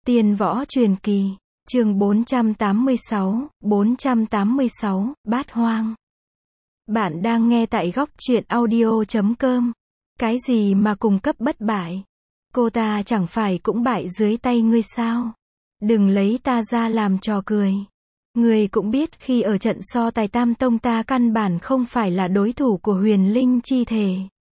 Tiên võ truyền kỳ, chương 486, Bát Hoang. Bạn đang nghe tại góc truyện audio.com. Cái gì mà cùng cấp bất bại? Cô ta chẳng phải cũng bại dưới tay ngươi sao? Đừng lấy ta ra làm trò cười. Ngươi cũng biết khi ở trận so tài Tam Tông ta căn bản không phải là đối thủ của Huyền Linh chi thể.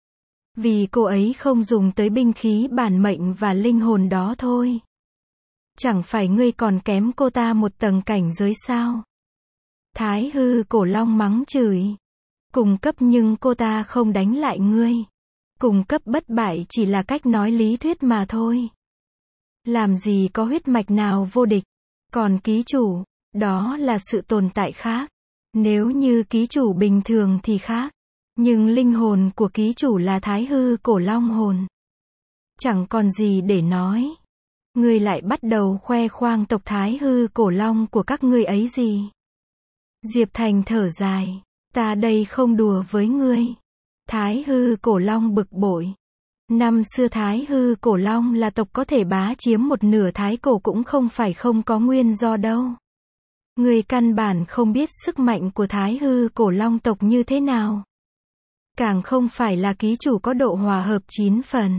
Vì cô ấy không dùng tới binh khí bản mệnh và linh hồn đó thôi. Chẳng phải ngươi còn kém cô ta một tầng cảnh giới sao? Thái hư cổ long mắng chửi. Cùng cấp nhưng cô ta không đánh lại ngươi. Cùng cấp bất bại chỉ là cách nói lý thuyết mà thôi. Làm gì có huyết mạch nào vô địch. Còn ký chủ, đó là sự tồn tại khác. Nếu như ký chủ bình thường thì khác. Nhưng linh hồn của ký chủ là thái hư cổ long hồn. Chẳng còn gì để nói. Ngươi lại bắt đầu khoe khoang tộc thái hư cổ long của các ngươi ấy gì? Diệp Thành thở dài. Ta đây không đùa với ngươi. Thái hư cổ long bực bội. Năm xưa thái hư cổ long là tộc có thể bá chiếm một nửa thái cổ cũng không phải không có nguyên do đâu. Ngươi căn bản không biết sức mạnh của thái hư cổ long tộc như thế nào. Càng không phải là ký chủ có độ hòa hợp 9 phần.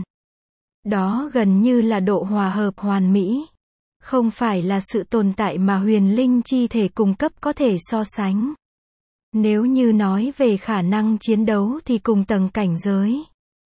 Đó gần như là độ hòa hợp hoàn mỹ. Không phải là sự tồn tại mà huyền linh chi thể cung cấp có thể so sánh. Nếu như nói về khả năng chiến đấu thì cùng tầng cảnh giới.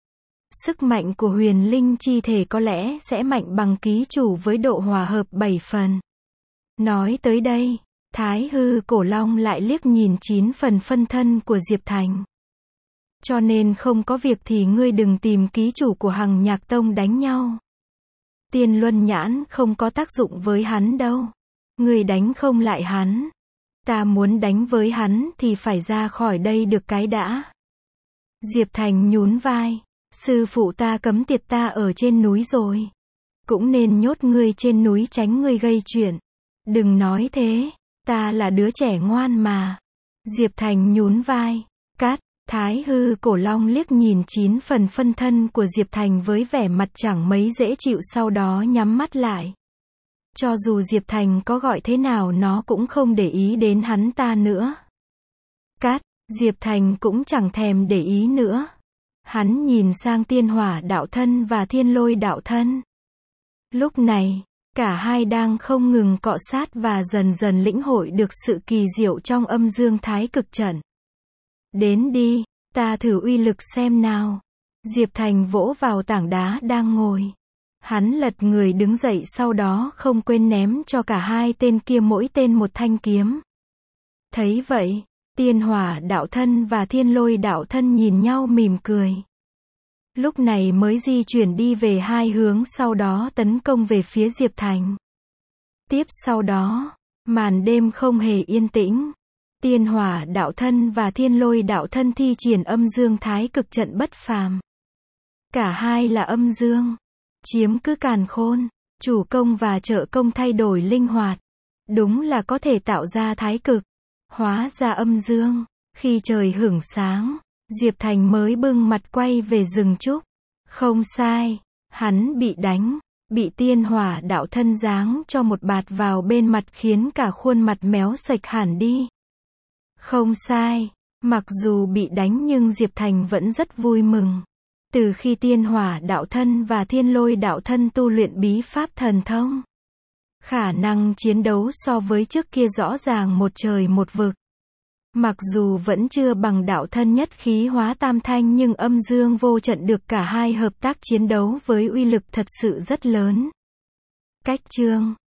Sức mạnh của huyền linh chi thể có lẽ sẽ mạnh bằng ký chủ với độ hòa hợp 7 phần. Nói tới đây, Thái hư cổ long lại liếc nhìn 9 phần phân thân của Diệp Thành. Cho nên không có việc thì ngươi đừng tìm ký chủ của Hằng Nhạc Tông đánh nhau. Tiên luân nhãn không có tác dụng với hắn đâu. Ngươi đánh không lại hắn. Ta muốn đánh với hắn thì phải ra khỏi đây được cái đã. Diệp Thành nhún vai. Sư phụ ta cấm tiệt ta ở trên núi rồi. Cũng nên nhốt ngươi trên núi tránh ngươi gây chuyện. Đừng nói thế. Ta là đứa trẻ ngoan mà. Diệp Thành nhún vai. Cát. Thái hư cổ long liếc nhìn 9 phần phân thân của Diệp Thành với vẻ mặt chẳng mấy dễ chịu, sau đó nhắm mắt lại. Cho dù Diệp Thành có gọi thế nào nó cũng không để ý đến hắn ta nữa. Cát, Diệp Thành cũng chẳng thèm để ý nữa. Hắn nhìn sang tiên hỏa đạo thân và thiên lôi đạo thân. Lúc này, cả hai đang không ngừng cọ sát và dần dần lĩnh hội được sự kỳ diệu trong âm dương thái cực trận. Đến đi, ta thử uy lực xem nào. Diệp Thành vỗ vào tảng đá đang ngồi. Hắn lật người đứng dậy, sau đó không quên ném cho cả hai tên kia mỗi tên một thanh kiếm. Thấy vậy, tiên hỏa đạo thân và thiên lôi đạo thân nhìn nhau mỉm cười. Lúc này mới di chuyển đi về hai hướng, sau đó tấn công về phía Diệp Thành. Tiếp sau đó, màn đêm không hề yên tĩnh. Tiên hỏa đạo thân và thiên lôi đạo thân thi triển âm dương thái cực trận bất phàm. Cả hai là âm dương, chiếm cứ càn khôn, chủ công và trợ công thay đổi linh hoạt. Đúng là có thể tạo ra thái cực, hóa ra âm dương. Khi trời hửng sáng, Diệp Thành mới bưng mặt quay về rừng trúc. Không sai, hắn bị đánh, bị tiên hỏa đạo thân giáng cho một bạt vào bên mặt khiến cả khuôn mặt méo sạch hẳn đi. Không sai, mặc dù bị đánh nhưng Diệp Thành vẫn rất vui mừng. Từ khi tiên hỏa đạo thân và thiên lôi đạo thân tu luyện bí pháp thần thông, khả năng chiến đấu so với trước kia rõ ràng một trời một vực. Mặc dù vẫn chưa bằng đạo thân nhất khí hóa tam thanh nhưng âm dương vô trận được cả hai hợp tác chiến đấu với uy lực thật sự rất lớn. Cách chương